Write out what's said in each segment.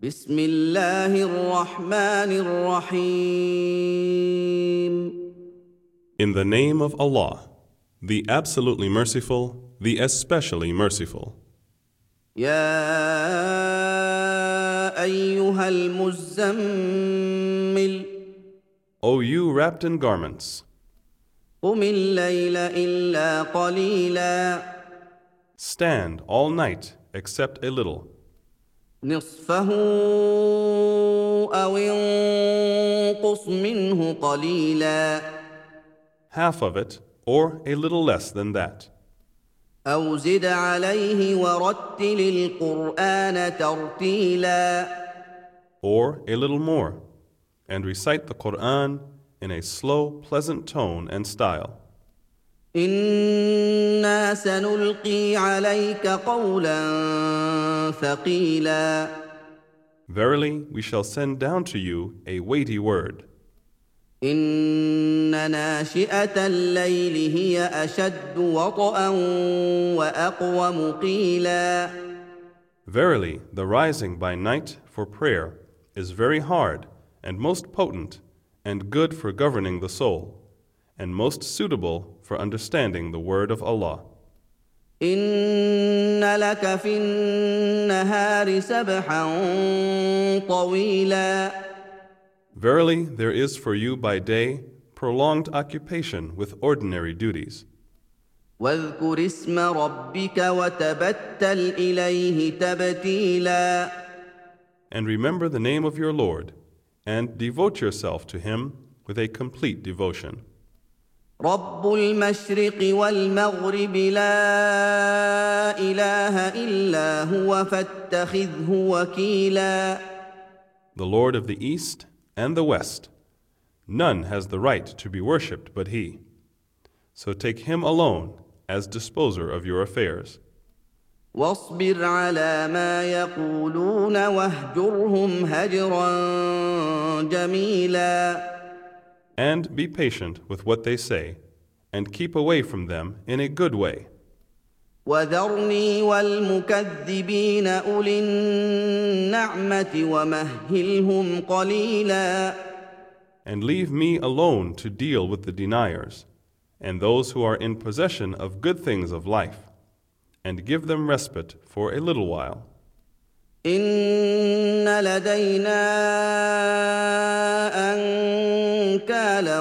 بسم الله الرحمن الرحيم. In the name of Allah, the absolutely merciful, the especially merciful. يا أيها المزمل O you wrapped in garments, قم الليل إلا قليلا stand all night except a little, نصفه أو انقص منه قليلا half of it, or a little less than that. أو زد عليه ورتل القرآن ترتيلا Or a little more, and recite the Quran in a slow, pleasant tone and style. إنا سنلقي عليك قولا ثقيلا Verily, we shall send down to you a weighty word. إن ناشئة الليل هي أشد وطئا وأقوم قيلا Verily, the rising by night for prayer is very hard and most potent and good for governing the soul, and most suitable for understanding the word of Allah. إن لك في النهار سبحا طويلا Verily, there is for you by day prolonged occupation with ordinary duties. واذكر اسم ربك وتبتل إليه تبتيلا And remember the name of your Lord, and devote yourself to Him with a complete devotion. رب المشرق والمغرب لا إله إلا هو فاتخذه وكيلا The Lord of the East and the West, none has the right to be worshipped but He. So take Him alone as disposer of your affairs. واصبر على ما يقولون واهجرهم هجرا جميلا And be patient with what they say, and keep away from them in a good way. وذرني والمكذبين أولي النعمة ومهلهم قليلا And leave me alone to deal with the deniers, and those who are in possession of good things of life, and give them respite for a little while. إن لدينا أنكالا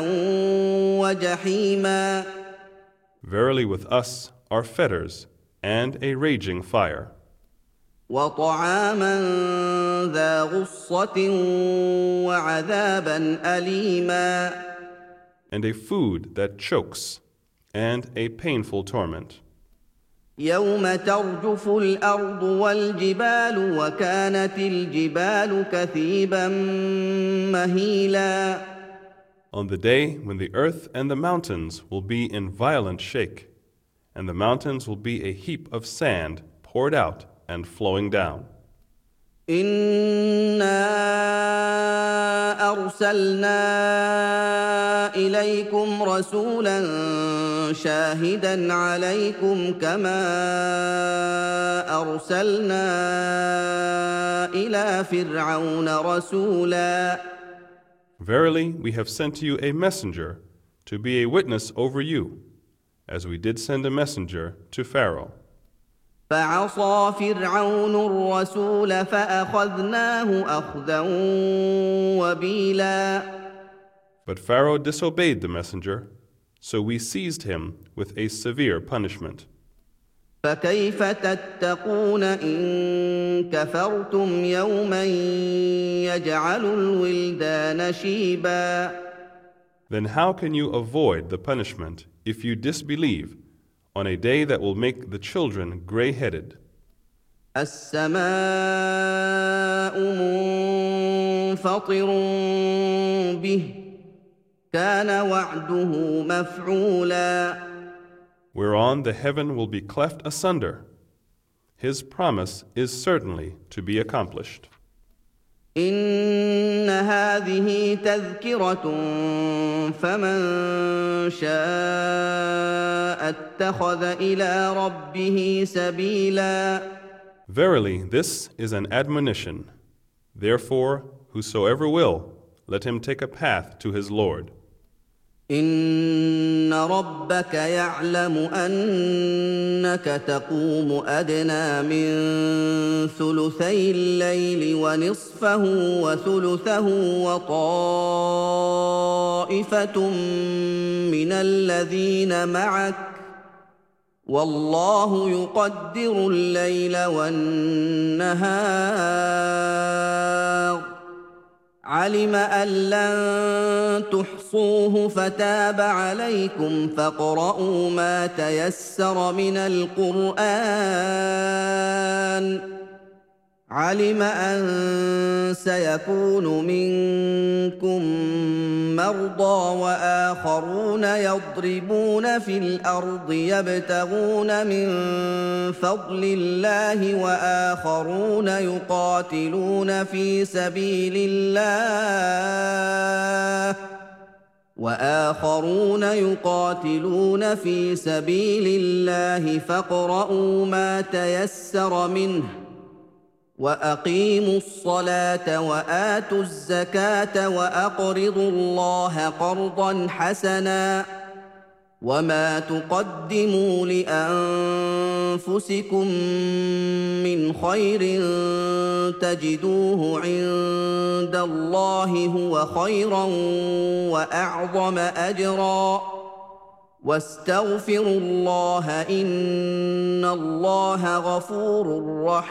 وجحيما Verily with us are fetters and a raging fire, وطعاما ذا غصة وعذابا أليما and a food that chokes, and a painful torment. يوم ترجف الأرض والجبال وكانت الجبال كثيبا مهيلا On the day when the earth and the mountains will be in violent shake, and the mountains will be a heap of sand poured out and flowing down. إنا أرسلنا إليكم رسولا شاهدا عليكم كما أرسلنا إلى فرعون رسولا Verily, we have sent to you a messenger to be a witness over you, as we did send a messenger to Pharaoh. فعصى فرعون الرسول فأخذناه أخذا وبيلا But Pharaoh disobeyed the messenger, so we seized him with a severe punishment. فكيف تتقون إن كفرتم يوما يجعل الولدان شيبا Then how can you avoid the punishment if you disbelieve on a day that will make the children gray-headed? السماء منفطر به كان وعده مفعولا Whereon the heaven will be cleft asunder. His promise is certainly to be accomplished. إن هذه تذكرة فمن شاء اتخذ إلى ربه سبيلا Verily, this is an admonition, Therefore, whosoever will, let him take a path to his Lord. إن ربك يعلم أنك تقوم أدنى من ثلثي الليل ونصفه وثلثه وطائفة من الذين معك والله يقدر الليل والنهار علم أن لن تحصوه فتاب عليكم فاقرؤوا ما تيسر من القرآن علم أن سيكون منكم مرضى وآخرون يضربون في الأرض يبتغون من فضل الله وآخرون يقاتلون في سبيل الله فاقرؤوا ما تيسر منه وأقيموا الصلاة وآتوا الزكاة وأقرضوا الله قرضا حسنا وما تقدموا لأنفسكم من خير تجدوه عند الله هو خيرا وأعظم أجرا واستغفروا الله إن الله غفور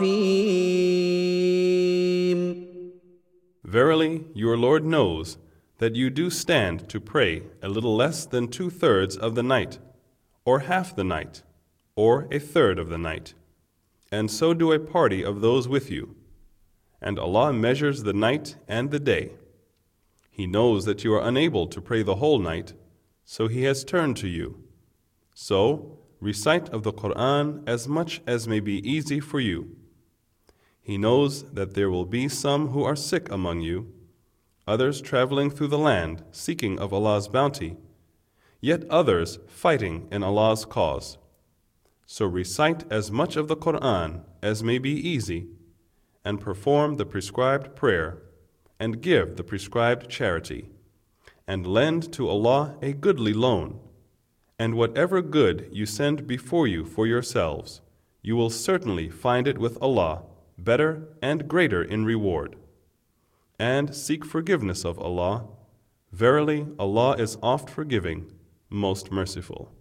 رحيم. Verily, your Lord knows that you do stand to pray a little less than 2/3 of the night, or half the night, or 1/3 of the night, and so do a party of those with you. And Allah measures the night and the day. He knows that you are unable to pray the whole night, so He has turned to you. So, recite of the Quran as much as may be easy for you. He knows that there will be some who are sick among you, others traveling through the land seeking of Allah's bounty, yet others fighting in Allah's cause. So recite as much of the Quran as may be easy, and perform the prescribed prayer, and give the prescribed charity, and lend to Allah a goodly loan. And whatever good you send before you for yourselves, you will certainly find it with Allah better and greater in reward. And seek forgiveness of Allah. Verily, Allah is oft forgiving, most merciful.